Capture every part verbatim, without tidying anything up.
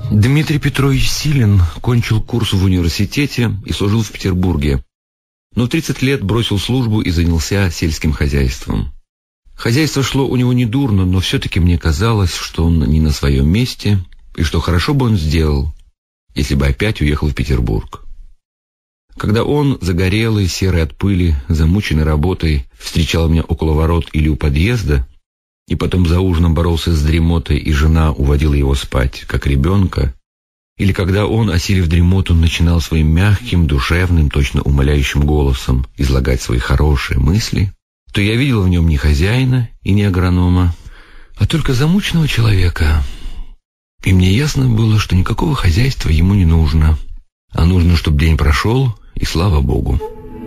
Дмитрий Петрович Силин кончил курс в университете и служил в Петербурге, но в тридцать лет бросил службу и занялся сельским хозяйством. Хозяйство шло у него недурно, но все-таки мне казалось, что он не на своем месте, и что хорошо бы он сделал, если бы опять уехал в Петербург. Когда он, загорелый, серый от пыли, замученный работой, встречал меня около ворот или у подъезда, и потом за ужином боролся с дремотой, и жена уводила его спать, как ребенка, или когда он, осилив дремоту, начинал своим мягким, душевным, точно умоляющим голосом излагать свои хорошие мысли, то я видел в нем не хозяина и не агронома, а только замученного человека. И мне ясно было, что никакого хозяйства ему не нужно, а нужно, чтобы день прошел, и слава Богу.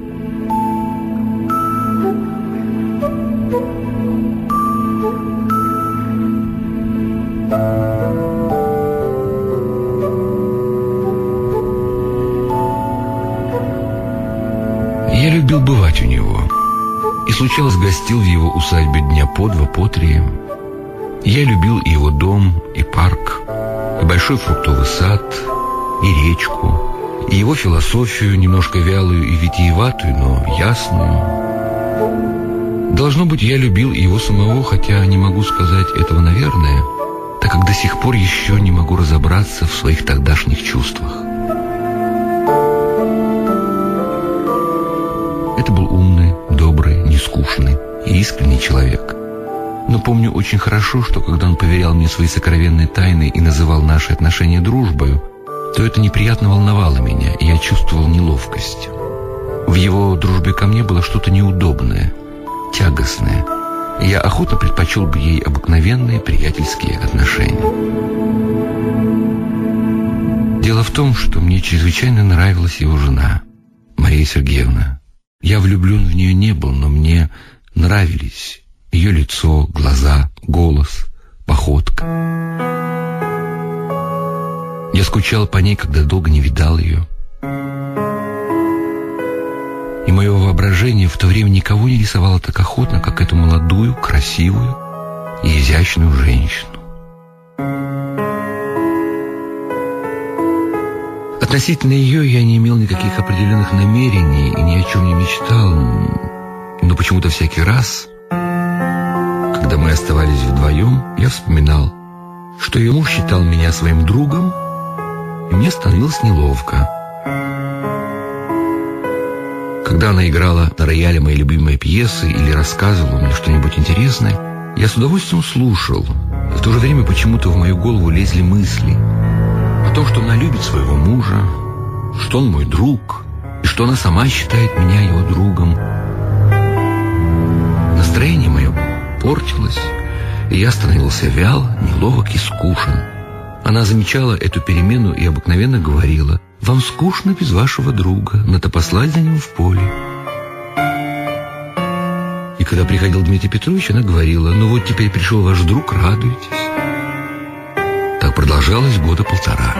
Я любил бывать у него, и случалось гостил в его усадьбе дня по два, по три. Я любил и его дом, и парк, и большой фруктовый сад, и речку, и его философию, немножко вялую и витиеватую, но ясную. Должно быть, я любил и его самого, хотя не могу сказать этого, наверное, так как до сих пор еще не могу разобраться в своих тогдашних чувствах. Это был умный, добрый, нескучный и искренний человек. Но помню очень хорошо, что когда он поверял мне свои сокровенные тайны и называл наши отношения дружбою, то это неприятно волновало меня, и я чувствовал неловкость. В его дружбе ко мне было что-то неудобное, тягостное, и я охотно предпочел бы ей обыкновенные приятельские отношения. Дело в том, что мне чрезвычайно нравилась его жена, Мария Сергеевна. Я влюблен в нее не был, но мне нравились ее лицо, глаза, голос, походка. Я скучал по ней, когда долго не видал ее. И мое воображение в то время никого не рисовало так охотно, как эту молодую, красивую и изящную женщину. Относительно ее я не имел никаких определенных намерений и ни о чем не мечтал, но почему-то всякий раз, когда мы оставались вдвоем, я вспоминал, что ее муж считал меня своим другом, и мне становилось неловко. Когда она играла на рояле мои любимые пьесы или рассказывала мне что-нибудь интересное, я с удовольствием слушал. В то же время почему-то в мою голову лезли мысли о том, что она любит своего мужа, что он мой друг, и что она сама считает меня его другом. Настроение мое портилось, и я становился вял, неловок и скучен. Она замечала эту перемену и обыкновенно говорила: «Вам скучно без вашего друга, надо послать за ним в поле». И когда приходил Дмитрий Петрович, она говорила: «Ну вот теперь пришел ваш друг, радуйтесь». Так продолжалось года полтора.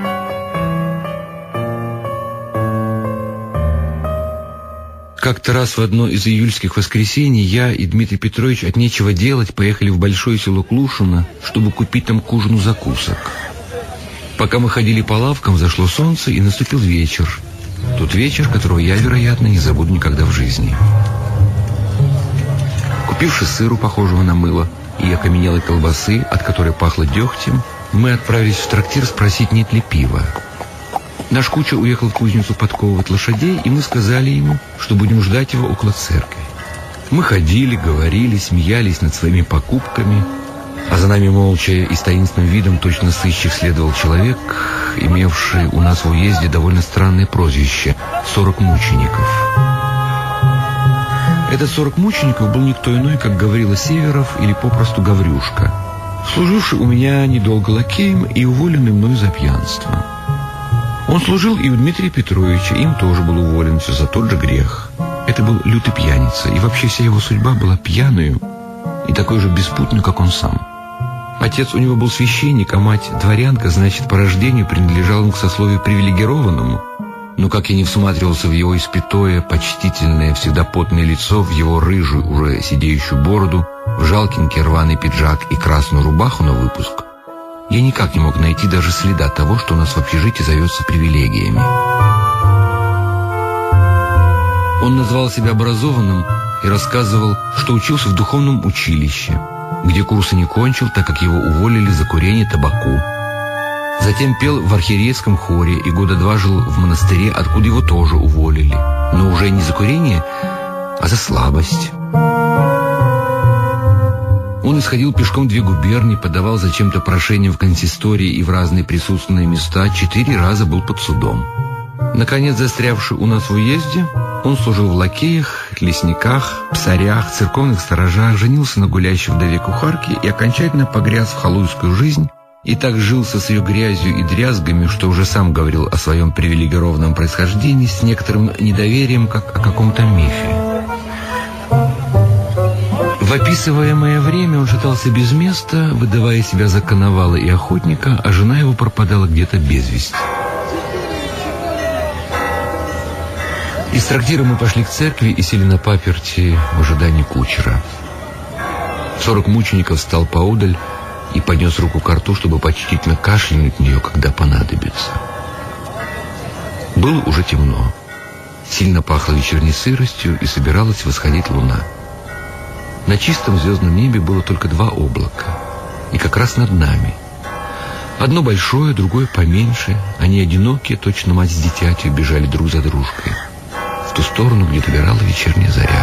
Как-то раз в одно из июльских воскресений я и Дмитрий Петрович от нечего делать поехали в большое село Клушино, чтобы купить там к ужину закусок. Пока мы ходили по лавкам, зашло солнце и наступил вечер. Тот вечер, которого я, вероятно, не забуду никогда в жизни. Купивши сыру, похожего на мыло, и окаменелой колбасы, от которой пахло дегтем, мы отправились в трактир спросить, нет ли пива. Наш кучер уехал в кузницу подковывать лошадей, и мы сказали ему, что будем ждать его около церкви. Мы ходили, говорили, смеялись над своими покупками, а за нами молча и с таинственным видом точно сыщик следовал человек, имевший у нас в уезде довольно странное прозвище — «сорок мучеников». Этот сорок мучеников был никто иной, как Гаврила Северов или попросту Гаврюшка, служивший у меня недолго лакеем и уволенный мною за пьянство. Он служил и у Дмитрия Петровича, им тоже был уволен все за тот же грех. Это был лютый пьяница, и вообще вся его судьба была пьяную и такой же беспутной, как он сам. Отец у него был священник, а мать дворянка, значит, по рождению принадлежал он к сословию привилегированному. Но как я не всматривался в его испятое, почтительное, всегда потное лицо, в его рыжую, уже сидеющую бороду, в жалкинке рваный пиджак и красную рубаху на выпуск, Я никак не мог найти даже следа того, что у нас в общежитии зовется привилегиями. Он назвал себя образованным и рассказывал, что учился в духовном училище, где курсы не кончил, так как его уволили за курение табаку. Затем пел в архиерейском хоре и года два жил в монастыре, откуда его тоже уволили. Но уже не за курение, а за слабость. Он исходил пешком две губернии, подавал зачем-то прошение в консистории и в разные присутственные места, четыре раза был под судом. Наконец, застрявший у нас в уезде, он служил в лакеях, лесниках, псарях, церковных сторожах, женился на гулящей вдове кухарке и окончательно погряз в халуйскую жизнь, и так жился с ее грязью и дрязгами, что уже сам говорил о своем привилегированном происхождении с некоторым недоверием, как о каком-то мифе. В описываемое время он шатался без места, выдавая себя за коновала и охотника, а жена его пропадала где-то без вести. Из трактира мы пошли к церкви и сели на паперти в ожидании кучера. Сорок мучеников встал поодаль и поднес руку к рту, чтобы почтительно кашлянуть в нее, когда понадобится. Было уже темно. Сильно пахло вечерней сыростью, и собиралась восходить луна. На чистом звездном небе было только два облака, и как раз над нами. Одно большое, другое поменьше. Они одинокие, точно мать с дитятью, бежали друг за дружкой в ту сторону, где добирала вечерняя заря.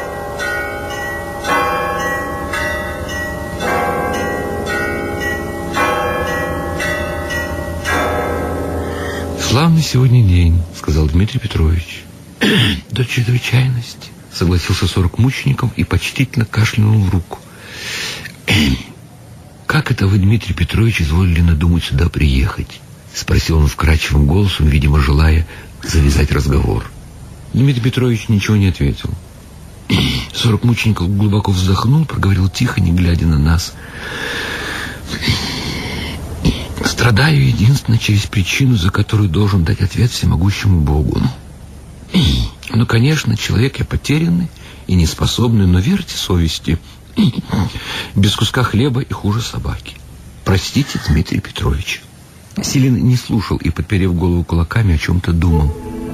«Славный сегодня день», — сказал Дмитрий Петрович. «До чрезвычайности», — согласился сорок мучеников и почтительно кашлянул в руку. «Как это вы, Дмитрий Петрович, изволили надумать сюда приехать?» — спросил он вкрадчивым голосом, видимо, желая завязать разговор. Дмитрий Петрович ничего не ответил. Сорок мучеников глубоко вздохнул, проговорил тихо, не глядя на нас. «Страдаю единственно через причину, за которую должен дать ответ всемогущему Богу. Ну, конечно, человек я потерянный и неспособный, но верьте совести, без куска хлеба и хуже собаки. Простите, Дмитрий Петрович». Силин не слушал и, подперев голову кулаками, о чем-то думал.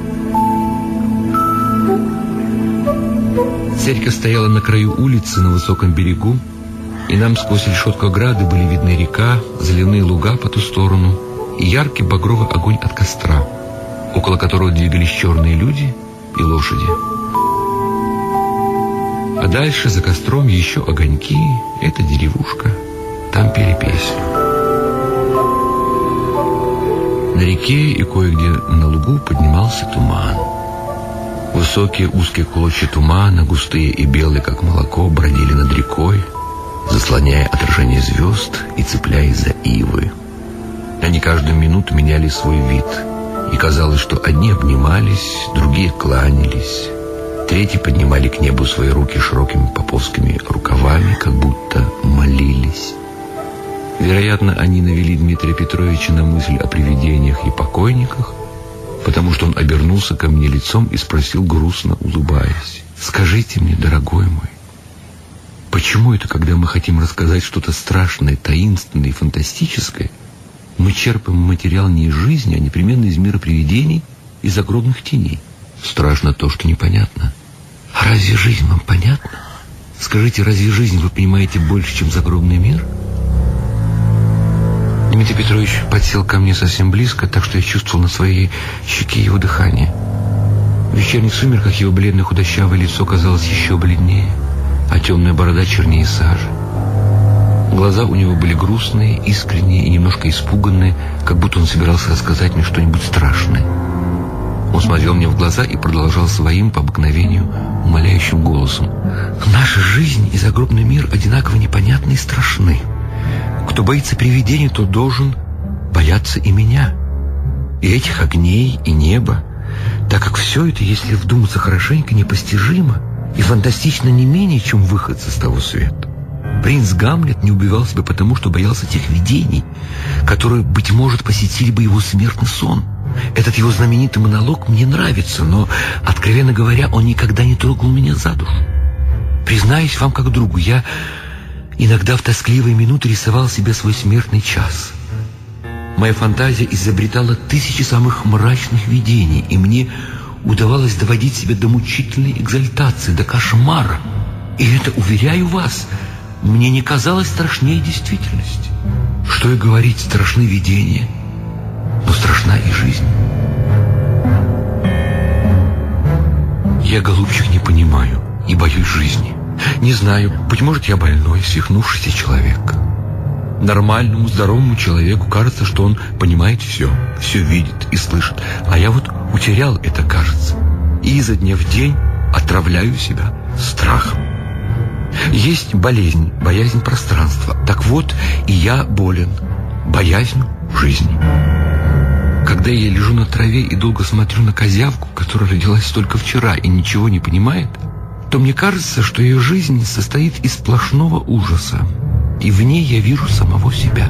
Церковь стояла на краю улицы на высоком берегу, и нам сквозь решетку ограды были видны река, заливные луга по ту сторону и яркий багровый огонь от костра, около которого двигались черные люди и лошади. А дальше за костром еще огоньки, это деревушка, там пели песню. На реке и кое-где на лугу поднимался туман. Высокие узкие клочья тумана, густые и белые, как молоко, бродили над рекой, заслоняя отражение звезд и цепляясь за ивы. Они каждую минуту меняли свой вид, и казалось, что одни обнимались, другие кланялись, третьи поднимали к небу свои руки широкими поповскими рукавами, как будто молились. Вероятно, они навели Дмитрия Петровича на мысль о привидениях и покойниках, потому что он обернулся ко мне лицом и спросил, грустно улыбаясь: «Скажите мне, дорогой мой, почему это, когда мы хотим рассказать что-то страшное, таинственное и фантастическое, мы черпаем материал не из жизни, а непременно из мира привидений и загробных теней? Страшно то, что непонятно. А разве жизнь вам понятна? Скажите, разве жизнь вы понимаете больше, чем загробный мир?» Дмитрий Петрович подсел ко мне совсем близко, так что я чувствовал на своей щеке его дыхание. В вечерних сумерках его бледное худощавое лицо казалось еще бледнее, а темная борода чернее сажи. Глаза у него были грустные, искренние и немножко испуганные, как будто он собирался рассказать мне что-нибудь страшное. Он смотрел мне в глаза и продолжал своим, по обыкновению, умоляющим голосом: «Наша жизнь и загробный мир одинаково непонятны и страшны. Кто боится привидений, тот должен бояться и меня, и этих огней, и неба, так как все это, если вдуматься хорошенько, непостижимо и фантастично не менее, чем выходцы с того света. Принц Гамлет не убивал себя потому, что боялся тех видений, которые, быть может, посетили бы его смертный сон. Этот его знаменитый монолог мне нравится, но, откровенно говоря, он никогда не трогал меня за душу. Признаюсь вам как другу, я... Иногда в тоскливые минуты рисовал себе свой смертный час. Моя фантазия изобретала тысячи самых мрачных видений, и мне удавалось доводить себя до мучительной экзальтации, до кошмара. И это, уверяю вас, мне не казалось страшнее действительности. Что и говорить, страшны видения, но страшна и жизнь. Я, голубчик, не понимаю и боюсь жизни. Не знаю, быть может, я больной, свихнувшийся человек. Нормальному, здоровому человеку кажется, что он понимает все, все видит и слышит. А я вот утерял это, кажется. И изо дня в день отравляю себя страхом. Есть болезнь, боязнь пространства. Так вот, и я болен боязнью жизни. Когда я лежу на траве и долго смотрю на козявку, которая родилась только вчера и ничего не понимает, то мне кажется, что ее жизнь состоит из сплошного ужаса, и в ней я вижу самого себя.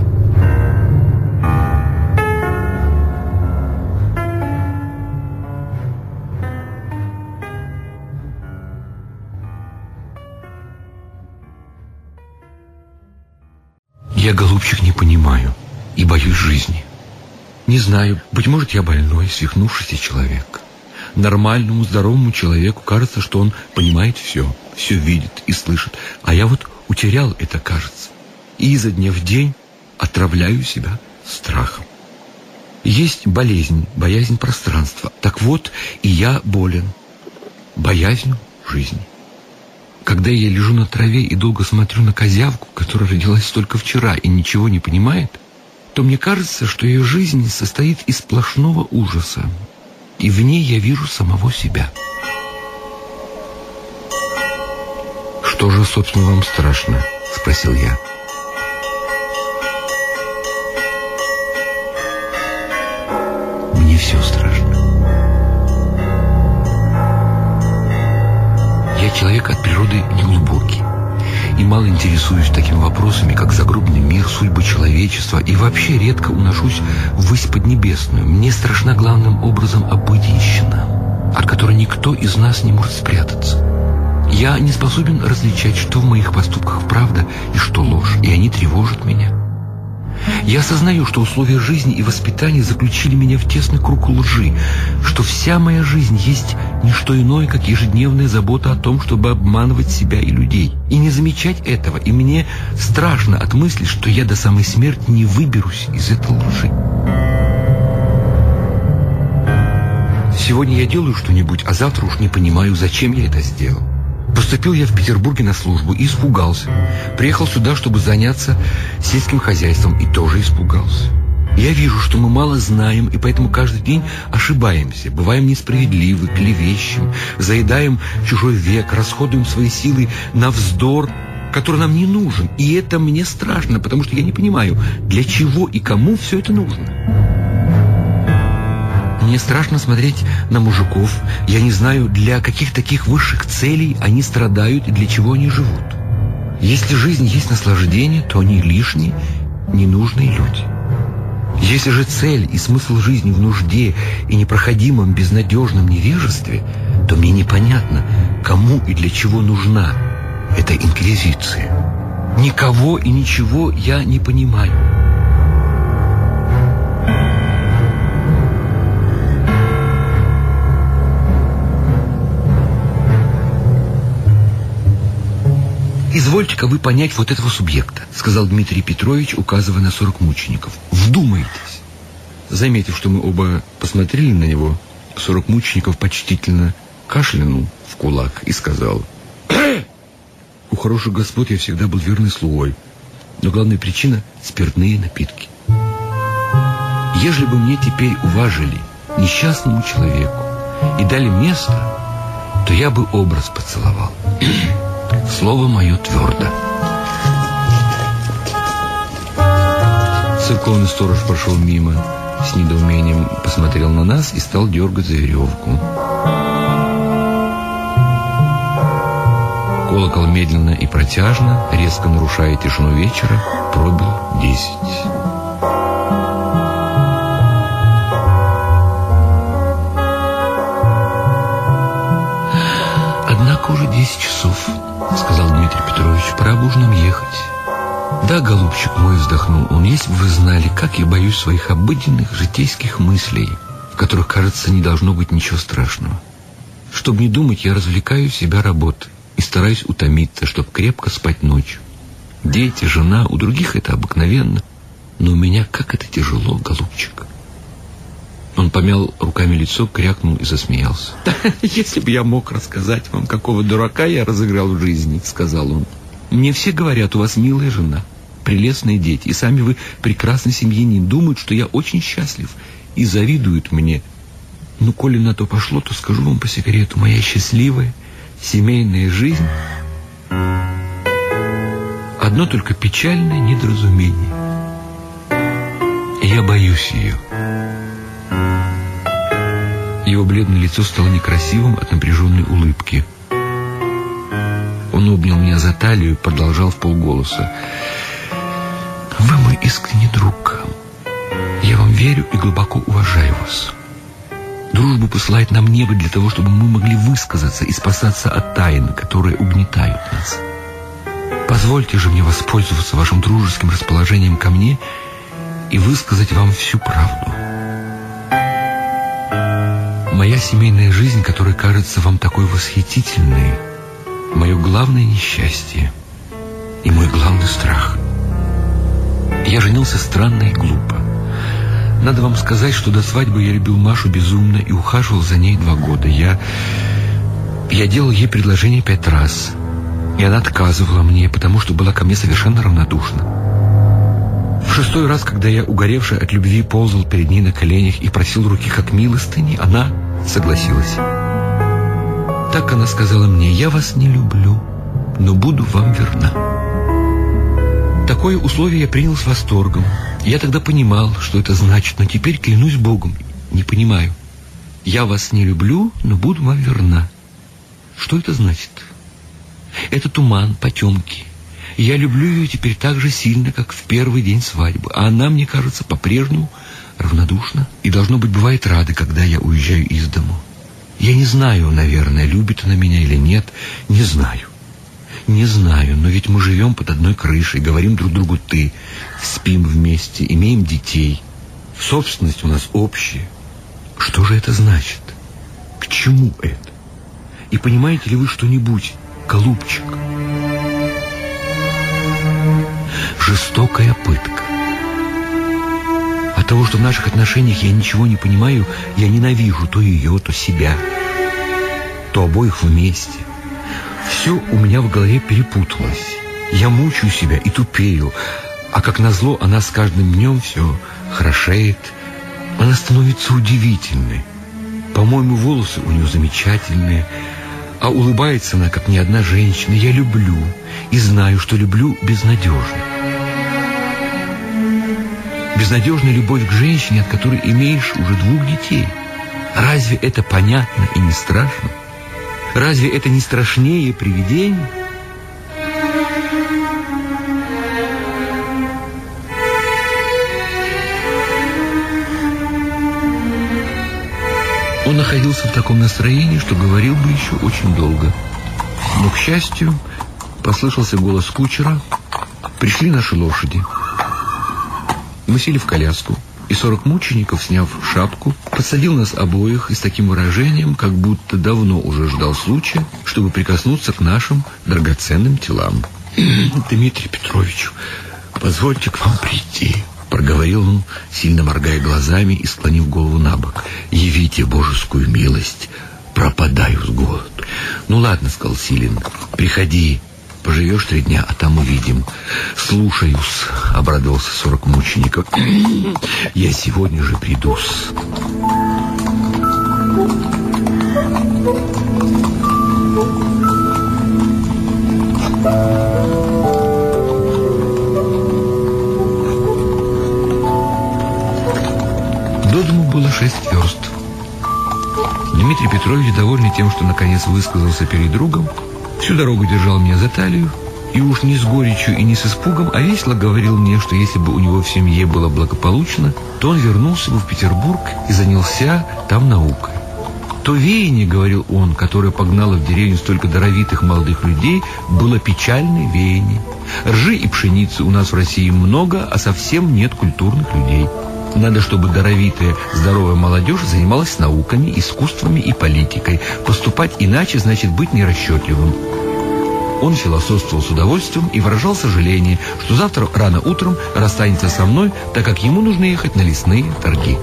Я, голубчик, не понимаю и боюсь жизни. Не знаю, быть может, я больной, свихнувшийся человек. Нормальному, здоровому человеку кажется, что он понимает все, все видит и слышит. А я вот утерял это, кажется. И изо дня в день отравляю себя страхом. Есть болезнь, боязнь пространства. Так вот, и я болен боязнью жизни. Когда я лежу на траве и долго смотрю на козявку, которая родилась только вчера и ничего не понимает, то мне кажется, что ее жизнь состоит из сплошного ужаса, и в ней я вижу самого себя. «Что же, собственно, вам страшно?» — спросил я. «Мне все страшно. Я человек от природы неглубокий и мало интересуюсь такими вопросами, как загробный мир, судьбы человечества, и вообще редко уношусь ввысь поднебесную. Мне страшна главным образом обыденщина, от которой никто из нас не может спрятаться. Я не способен различать, что в моих поступках правда и что ложь, и они тревожат меня. Я осознаю, что условия жизни и воспитания заключили меня в тесный круг лжи, что вся моя жизнь есть не что иное, как ежедневная забота о том, чтобы обманывать себя и людей, и не замечать этого, и мне страшно от мысли, что я до самой смерти не выберусь из этой лжи. Сегодня я делаю что-нибудь, а завтра уж не понимаю, зачем я это сделал. Поступил я в Петербурге на службу и испугался. Приехал сюда, чтобы заняться сельским хозяйством, и тоже испугался. Я вижу, что мы мало знаем, и поэтому каждый день ошибаемся, бываем несправедливы, клевещем, заедаем чужой век, расходуем свои силы на вздор, который нам не нужен. И это мне страшно, потому что я не понимаю, для чего и кому все это нужно. Мне страшно смотреть на мужиков. Я не знаю, для каких таких высших целей они страдают и для чего они живут. Если жизнь есть наслаждение, то они лишние, ненужные люди. Если же цель и смысл жизни в нужде и непроходимом безнадежном невежестве, то мне непонятно, кому и для чего нужна эта инквизиция. Никого и ничего я не понимаю. «Извольте-ка вы понять вот этого субъекта», — сказал Дмитрий Петрович, указывая на сорок мучеников. «Вдумайтесь». Заметив, что мы оба посмотрели на него, сорок мучеников почтительно кашлянул в кулак и сказал: «У хороших господ я всегда был верный слугой, но главная причина — спиртные напитки. Ежели бы мне теперь уважили несчастному человеку и дали место, то я бы образ поцеловал». Слово мое твердо. Церковный сторож прошел мимо, с недоумением посмотрел на нас и стал дергать за веревку. Колокол медленно и протяжно, резко нарушая тишину вечера, пробил десять. «Однако уже десять часов», — сказал Дмитрий Петрович, — «пора бы уж нам ехать». Да, голубчик мой, вздохнул он, если бы вы знали, как я боюсь своих обыденных житейских мыслей, в которых, кажется, не должно быть ничего страшного. Чтобы не думать, я развлекаю себя работой и стараюсь утомиться, чтобы крепко спать ночью. Дети, жена, у других это обыкновенно, но у меня как это тяжело, голубчик. Он помял руками лицо, крякнул и засмеялся. «Да, если бы я мог рассказать вам, какого дурака я разыграл в жизни», — сказал он. «Мне все говорят, у вас милая жена, прелестные дети, и сами вы прекрасный семьянин, думают, что я очень счастлив и завидуют мне. Ну, коли на то пошло, то скажу вам по секрету, моя счастливая семейная жизнь — одно только печальное недоразумение. Я боюсь ее». Его бледное лицо стало некрасивым от напряженной улыбки. Он обнял меня за талию и продолжал вполголоса. «Вы мой искренний друг. Я вам верю и глубоко уважаю вас. Дружба посылает нам небо для того, чтобы мы могли высказаться и спасаться от тайн, которые угнетают нас. Позвольте же мне воспользоваться вашим дружеским расположением ко мне и высказать вам всю правду. Моя семейная жизнь, которая кажется вам такой восхитительной, мое главное несчастье и мой главный страх. Я женился странно и глупо. Надо вам сказать, что до свадьбы я любил Машу безумно и ухаживал за ней два года. Я, я делал ей предложение пять раз, и она отказывала мне, потому что была ко мне совершенно равнодушна. В шестой раз, когда я, угоревший от любви, ползал перед ней на коленях и просил руки как милостыни, она согласилась. Так она сказала мне: «Я вас не люблю, но буду вам верна». Такое условие я принял с восторгом. Я тогда понимал, что это значит, но теперь, клянусь Богом, не понимаю. «Я вас не люблю, но буду вам верна». Что это значит? Это туман, потемки. Я люблю ее теперь так же сильно, как в первый день свадьбы, а она, мне кажется, по-прежнему равнодушна и, должно быть, бывает рада, когда я уезжаю из дому. Я не знаю, наверное, любит она меня или нет, не знаю. Не знаю, но ведь мы живем под одной крышей, говорим друг другу «ты», спим вместе, имеем детей. Собственность у нас общая. Что же это значит? К чему это? И понимаете ли вы что-нибудь, голубчик? Жестокая пытка. От того, что в наших отношениях я ничего не понимаю, я ненавижу то ее, то себя, то обоих вместе. Все у меня в голове перепуталось. Я мучаю себя и тупею, а как назло она с каждым днем все хорошеет. Она становится удивительной. По-моему, волосы у нее замечательные, а улыбается она, как ни одна женщина. Я люблю и знаю, что люблю безнадежно. Безнадежная любовь к женщине, от которой имеешь уже двух детей. Разве это понятно и не страшно? Разве это не страшнее привидений? Он находился в таком настроении, что говорил бы еще очень долго. Но, к счастью, послышался голос кучера. Пришли наши лошади. Мы сели в коляску, и сорок мучеников, сняв шапку, подсадил нас обоих и с таким выражением, как будто давно уже ждал случая, чтобы прикоснуться к нашим драгоценным телам. «Дмитрий Петрович, позвольте к вам прийти», — проговорил он, сильно моргая глазами и склонив голову на бок. «Явите божескую милость, пропадаю с голоду». «Ну ладно», — сказал Силин, — «приходи. Поживешь три дня, а там увидим». «Слушаюсь», — обрадовался сорок мучеников. «Я сегодня же приду-с». До дому было шесть верст. Дмитрий Петрович, довольный тем, что наконец высказался перед другом, всю дорогу держал меня за талию и уж не с горечью и не с испугом, а весело говорил мне, что если бы у него в семье было благополучно, то он вернулся бы в Петербург и занялся там наукой. То веяние, говорил он, которое погнало в деревню столько даровитых молодых людей, было печальное веяние. Ржи и пшеницы у нас в России много, а совсем нет культурных людей. Надо, чтобы даровитая, здоровая молодежь занималась науками, искусствами и политикой. Поступать иначе значит быть нерасчетливым. Он философствовал с удовольствием и выражал сожаление, что завтра рано утром расстанется со мной, так как ему нужно ехать на лесные торги.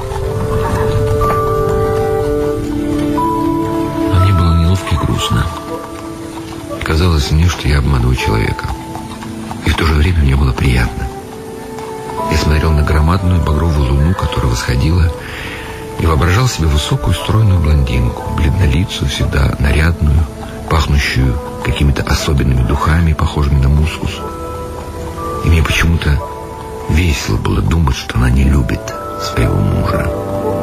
А мне было неловко и грустно. Казалось мне, что я обманываю человека. И в то же время мне было приятно. Я смотрел на громадную багровую луну, которая восходила, и воображал себе высокую стройную блондинку, бледнолицую, всегда нарядную, пахнущую какими-то особенными духами, похожими на мускус. И мне почему-то весело было думать, что она не любит своего мужа.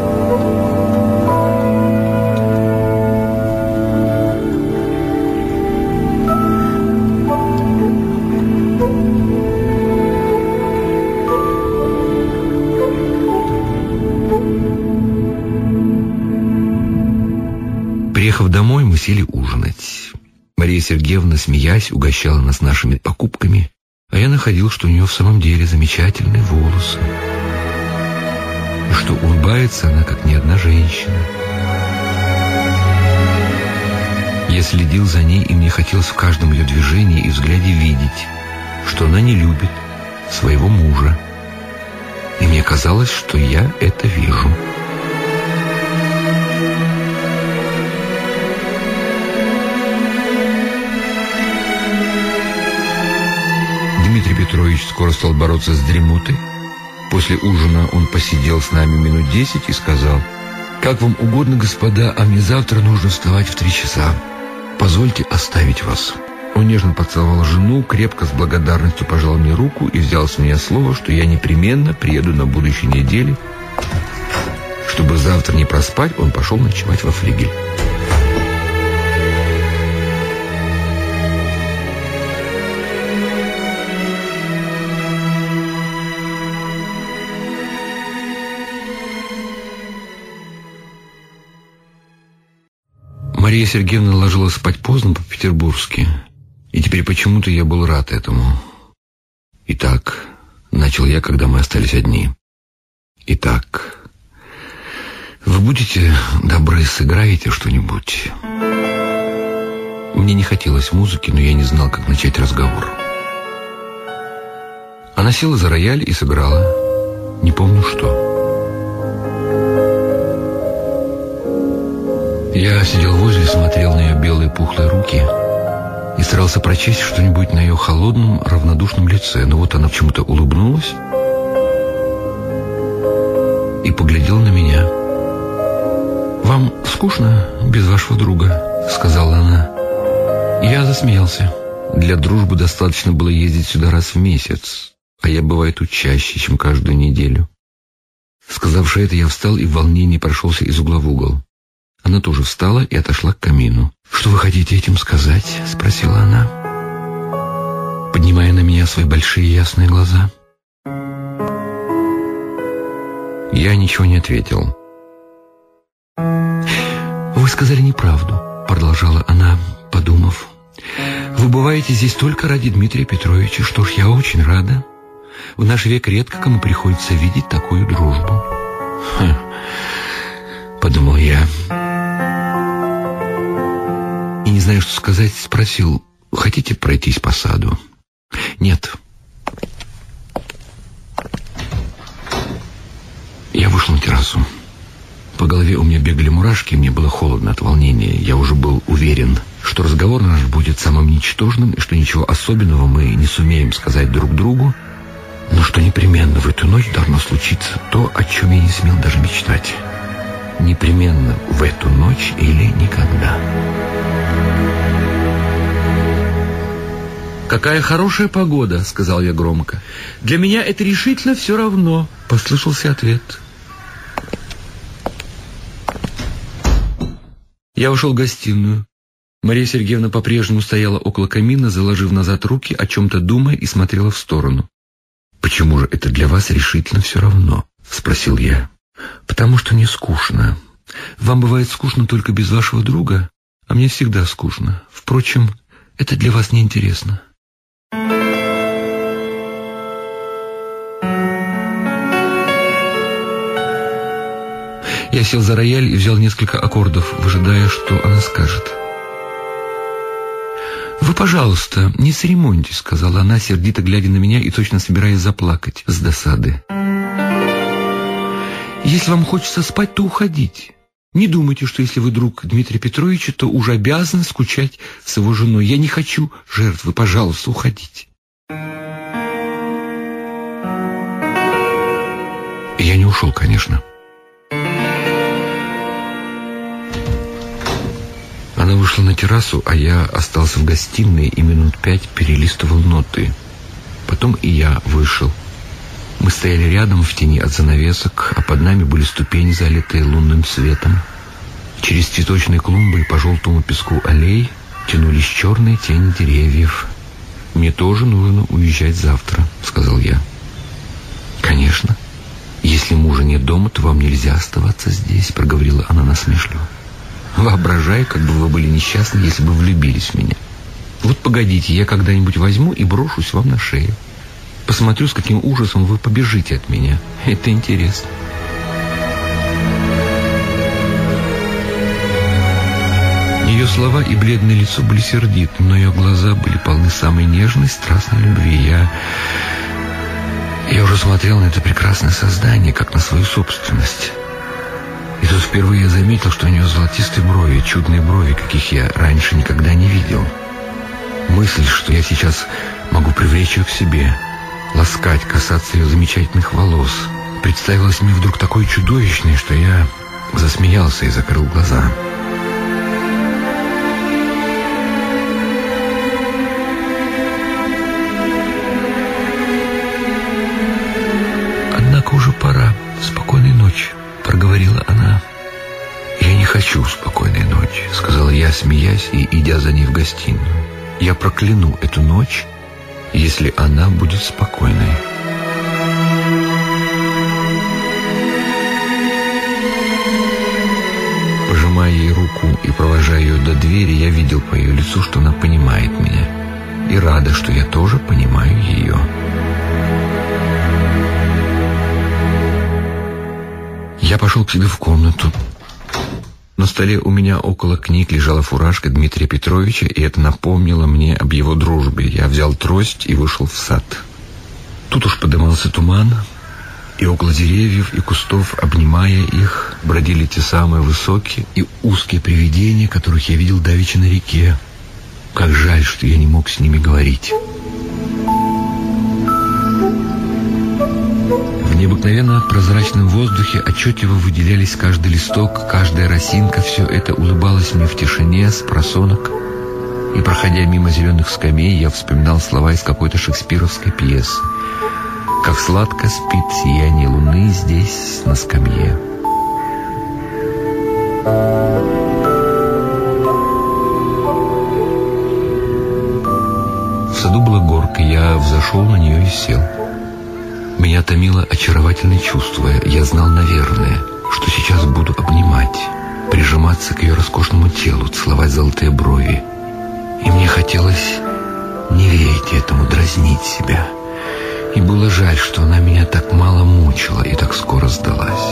Приехав домой, мы сели ужинать. Мария Сергеевна, смеясь, угощала нас нашими покупками, а я находил, что у нее в самом деле замечательные волосы, и что улыбается она, как ни одна женщина. Я следил за ней, и мне хотелось в каждом ее движении и взгляде видеть, что она не любит своего мужа. И мне казалось, что я это вижу. Дмитрий Петрович скоро стал бороться с дремотой. После ужина он посидел с нами минут десять и сказал: «Как вам угодно, господа, а мне завтра нужно вставать в три часа. Позвольте оставить вас». Он нежно поцеловал жену, крепко с благодарностью пожал мне руку и взял с меня слово, что я непременно приеду на будущей неделе. Чтобы завтра не проспать, он пошел ночевать во флигель. Мария Сергеевна ложилась спать поздно по-петербургски, и теперь почему-то я был рад этому. «Итак», — начал я, когда мы остались одни, «итак, вы будете добры, сыграете что-нибудь?» Мне не хотелось музыки, но я не знал, как начать разговор. Она села за рояль и сыграла, не помню что. Я сидел возле, смотрел на ее белые пухлые руки и старался прочесть что-нибудь на ее холодном, равнодушном лице. Но вот она почему-то улыбнулась и поглядела на меня. «Вам скучно без вашего друга?» — сказала она. Я засмеялся. Для дружбы достаточно было ездить сюда раз в месяц, а я бываю тут чаще, чем каждую неделю. Сказавши это, я встал и в волнении прошелся из угла в угол. Она тоже встала и отошла к камину. «Что вы хотите этим сказать?» — спросила она, поднимая на меня свои большие ясные глаза. Я ничего не ответил. «Вы сказали неправду», — продолжала она, подумав. «Вы бываете здесь только ради Дмитрия Петровича. Что ж, я очень рада. В наш век редко кому приходится видеть такую дружбу». «Хм», — подумал я. И, не знаю, что сказать, спросил: «Хотите пройтись по саду?» «Нет». Я вышел на террасу. По голове у меня бегали мурашки, мне было холодно от волнения. Я уже был уверен, что разговор наш будет самым ничтожным, и что ничего особенного мы не сумеем сказать друг другу, но что непременно в эту ночь должно случиться то, о чем я не смел даже мечтать. Непременно в эту ночь или никогда. «Какая хорошая погода», — сказал я громко. «Для меня это решительно все равно», — послышался ответ. Я ушел в гостиную. Мария Сергеевна по-прежнему стояла около камина, заложив назад руки, о чем-то думая, и смотрела в сторону. «Почему же это для вас решительно все равно?» — спросил я. «Потому что мне скучно. Вам бывает скучно только без вашего друга, а мне всегда скучно. Впрочем, это для вас неинтересно. Я сел за рояль и взял несколько аккордов, выжидая, что она скажет. «Вы, пожалуйста, не церемоньтесь», — сказала она, сердито глядя на меня и точно собираясь заплакать с досады. «Если вам хочется спать, то уходите. Не думайте, что если вы друг Дмитрия Петровича, то уже обязаны скучать с его женой. Я не хочу жертвы. Пожалуйста, уходите». И я не ушел, конечно. Она вышла на террасу, а я остался в гостиной и минут пять перелистывал ноты. Потом и я вышел. Мы стояли рядом в тени от занавесок, а под нами были ступени, залитые лунным светом. Через цветочные клумбы и по желтому песку аллей тянулись черные тени деревьев. «Мне тоже нужно уезжать завтра», — сказал я. «Конечно. Если мужа нет дома, то вам нельзя оставаться здесь», — проговорила она насмешливо. «Воображаю, как бы вы были несчастны, если бы влюбились в меня. Вот погодите, я когда-нибудь возьму и брошусь вам на шею. Посмотрю, с каким ужасом вы побежите от меня. Это интересно». Ее слова и бледное лицо были сердиты, но ее глаза были полны самой нежной, страстной любви. Я... Я уже смотрел на это прекрасное создание, как на свою собственность. И тут впервые я заметил, что у нее золотистые брови, чудные брови, каких я раньше никогда не видел. Мысль, что я сейчас могу привлечь ее к себе, ласкать, касаться ее замечательных волос, представилась мне вдруг такой чудовищной, что я засмеялся и закрыл глаза. «Однако уже пора. Спокойной ночи», — проговорила она. «Я не хочу спокойной ночи», — сказала я, смеясь и идя за ней в гостиную. «Я прокляну эту ночь, если она будет спокойной». Пожимая ей руку и провожая ее до двери, я видел по ее лицу, что она понимает меня, и рада, что я тоже понимаю ее. Я пошел к себе в комнату. На столе у меня около книг лежала фуражка Дмитрия Петровича, и это напомнило мне об его дружбе. Я взял трость и вышел в сад. Тут уж подымался туман, и около деревьев и кустов, обнимая их, бродили те самые высокие и узкие привидения, которых я видел давеча на реке. Как жаль, что я не мог с ними говорить. В необыкновенно прозрачном воздухе отчетливо выделялись каждый листок, каждая росинка. Все это улыбалось мне в тишине с просонок. И, проходя мимо зеленых скамей, я вспоминал слова из какой-то шекспировской пьесы. «Как сладко спит сияние луны здесь, на скамье». В саду была горка, я взошел на нее и сел. Меня томило очаровательное чувство. Я знал, наверное, что сейчас буду обнимать, прижиматься к ее роскошному телу, целовать золотые брови. И мне хотелось не верить этому, дразнить себя. И было жаль, что она меня так мало мучила и так скоро сдалась.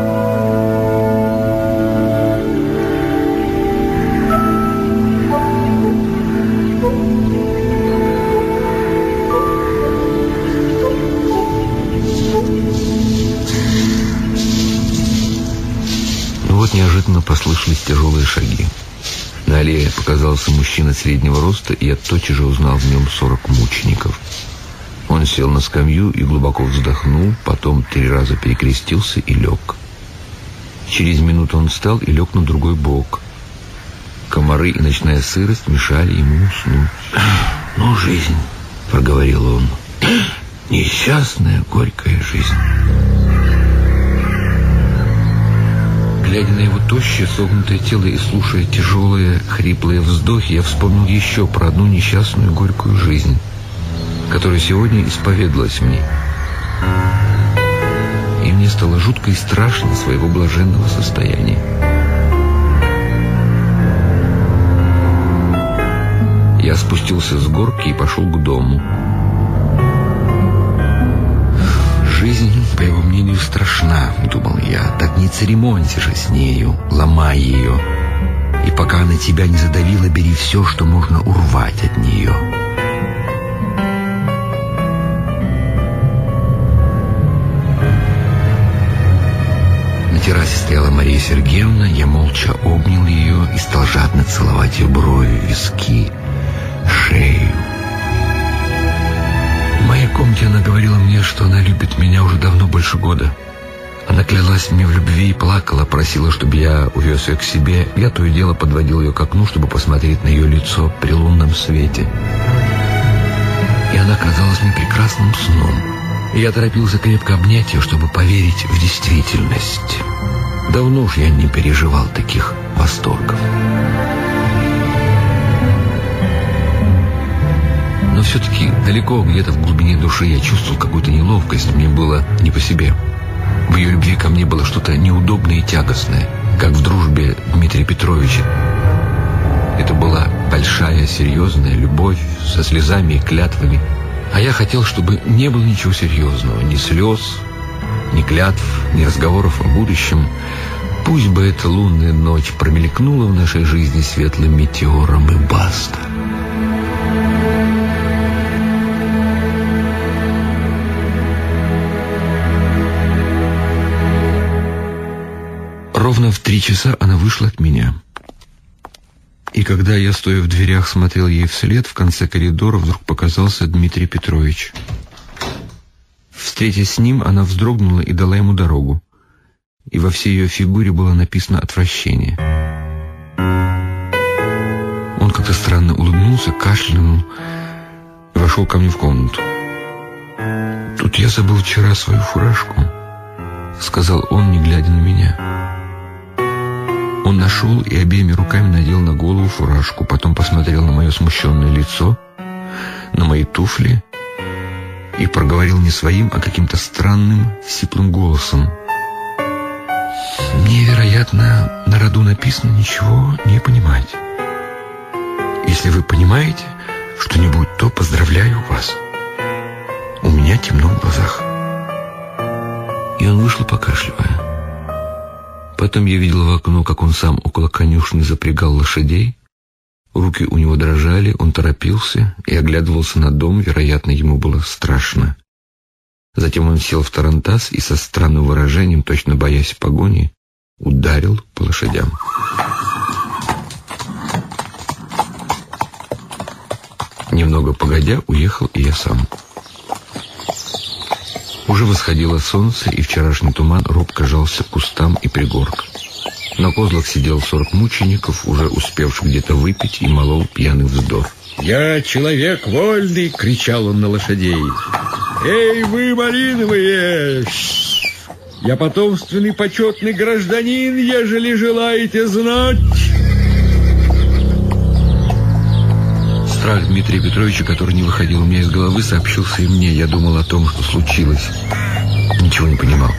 Вот неожиданно послышались тяжелые шаги. На аллее показался мужчина среднего роста, и я тотчас же узнал в нем сорок мучеников. Он сел на скамью и глубоко вздохнул, потом три раза перекрестился и лег. Через минуту он встал и лег на другой бок. Комары и ночная сырость мешали ему уснуть. «Ну, жизнь», — проговорил он, — «несчастная, горькая жизнь». Глядя на его тощее, согнутое тело и слушая тяжелые, хриплые вздохи, я вспомнил еще про одну несчастную, горькую жизнь, которая сегодня исповедалась мне. И мне стало жутко и страшно своего блаженного состояния. Я спустился с горки и пошел к дому. «Жизнь, по его мнению, страшна», — думал я. «Так не церемонься же с нею, ломай ее. И пока она тебя не задавила, бери все, что можно урвать от нее». На террасе стояла Мария Сергеевна, я молча обнял ее и стал жадно целовать ее брови, виски, шею. В моей комнате она говорила мне, что она любит меня уже давно, больше года. Она клялась мне в любви и плакала, просила, чтобы я увез ее к себе. Я то и дело подводил ее к окну, чтобы посмотреть на ее лицо при лунном свете. И она казалась мне прекрасным сном. И я торопился крепко обнять ее, чтобы поверить в действительность. Давно уж я не переживал таких восторгов. Но все-таки далеко, где-то в глубине души я чувствовал какую-то неловкость, мне было не по себе. В ее любви ко мне было что-то неудобное и тягостное, как в дружбе Дмитрия Петровича. Это была большая, серьезная любовь со слезами и клятвами. А я хотел, чтобы не было ничего серьезного, ни слез, ни клятв, ни разговоров о будущем. Пусть бы эта лунная ночь промелькнула в нашей жизни светлым метеором, и баста. Ровно в три часа она вышла от меня. И когда я, стоя в дверях, смотрел ей вслед, в конце коридора вдруг показался Дмитрий Петрович. Встретясь с ним, она вздрогнула и дала ему дорогу. И во всей ее фигуре было написано отвращение. Он как-то странно улыбнулся, кашлянул и вошел ко мне в комнату. «Тут я забыл вчера свою фуражку», — сказал он, не глядя на меня. Он нашел и обеими руками надел на голову фуражку, потом посмотрел на мое смущенное лицо, на мои туфли и проговорил не своим, а каким-то странным, сиплым голосом. «Мне, вероятно, на роду написано ничего не понимать. Если вы понимаете что-нибудь, то поздравляю вас. У меня темно в глазах». И он вышел, покашливая. Потом я видел в окно, как он сам около конюшни запрягал лошадей. Руки у него дрожали, он торопился и оглядывался на дом, вероятно, ему было страшно. Затем он сел в тарантас и со странным выражением, точно боясь погони, ударил по лошадям. Немного погодя, уехал и я сам. Уже восходило солнце, и вчерашний туман робко жался к кустам и пригоркам. На козлах сидел сорок мучеников, уже успевших где-то выпить, и молол пьяный вздор. «Я человек вольный!» — кричал он на лошадей. «Эй, вы, малиновые! Я потомственный почетный гражданин, ежели желаете знать!» Страх Дмитрия Петровича, который не выходил у меня из головы, сообщился и мне. Я думал о том, что случилось. Ничего не понимал.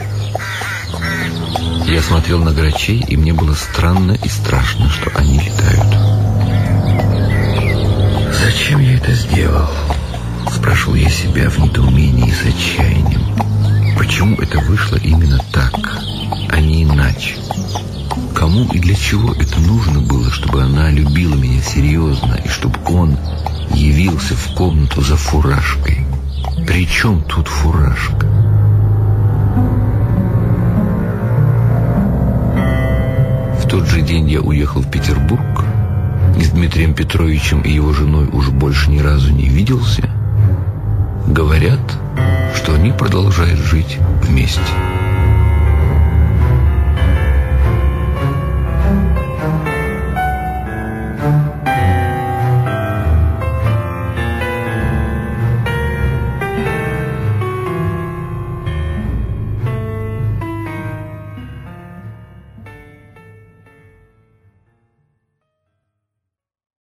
Я смотрел на грачей, и мне было странно и страшно, что они летают. «Зачем я это сделал?» — спрашивал я себя в недоумении и с отчаянием. «Почему это вышло именно так, а не иначе? Кому и для чего это нужно было, чтобы она любила меня серьезно, и чтобы он явился в комнату за фуражкой? При чем тут фуражка?» В тот же день я уехал в Петербург, и с Дмитрием Петровичем и его женой уж больше ни разу не виделся. Говорят, что они продолжают жить вместе.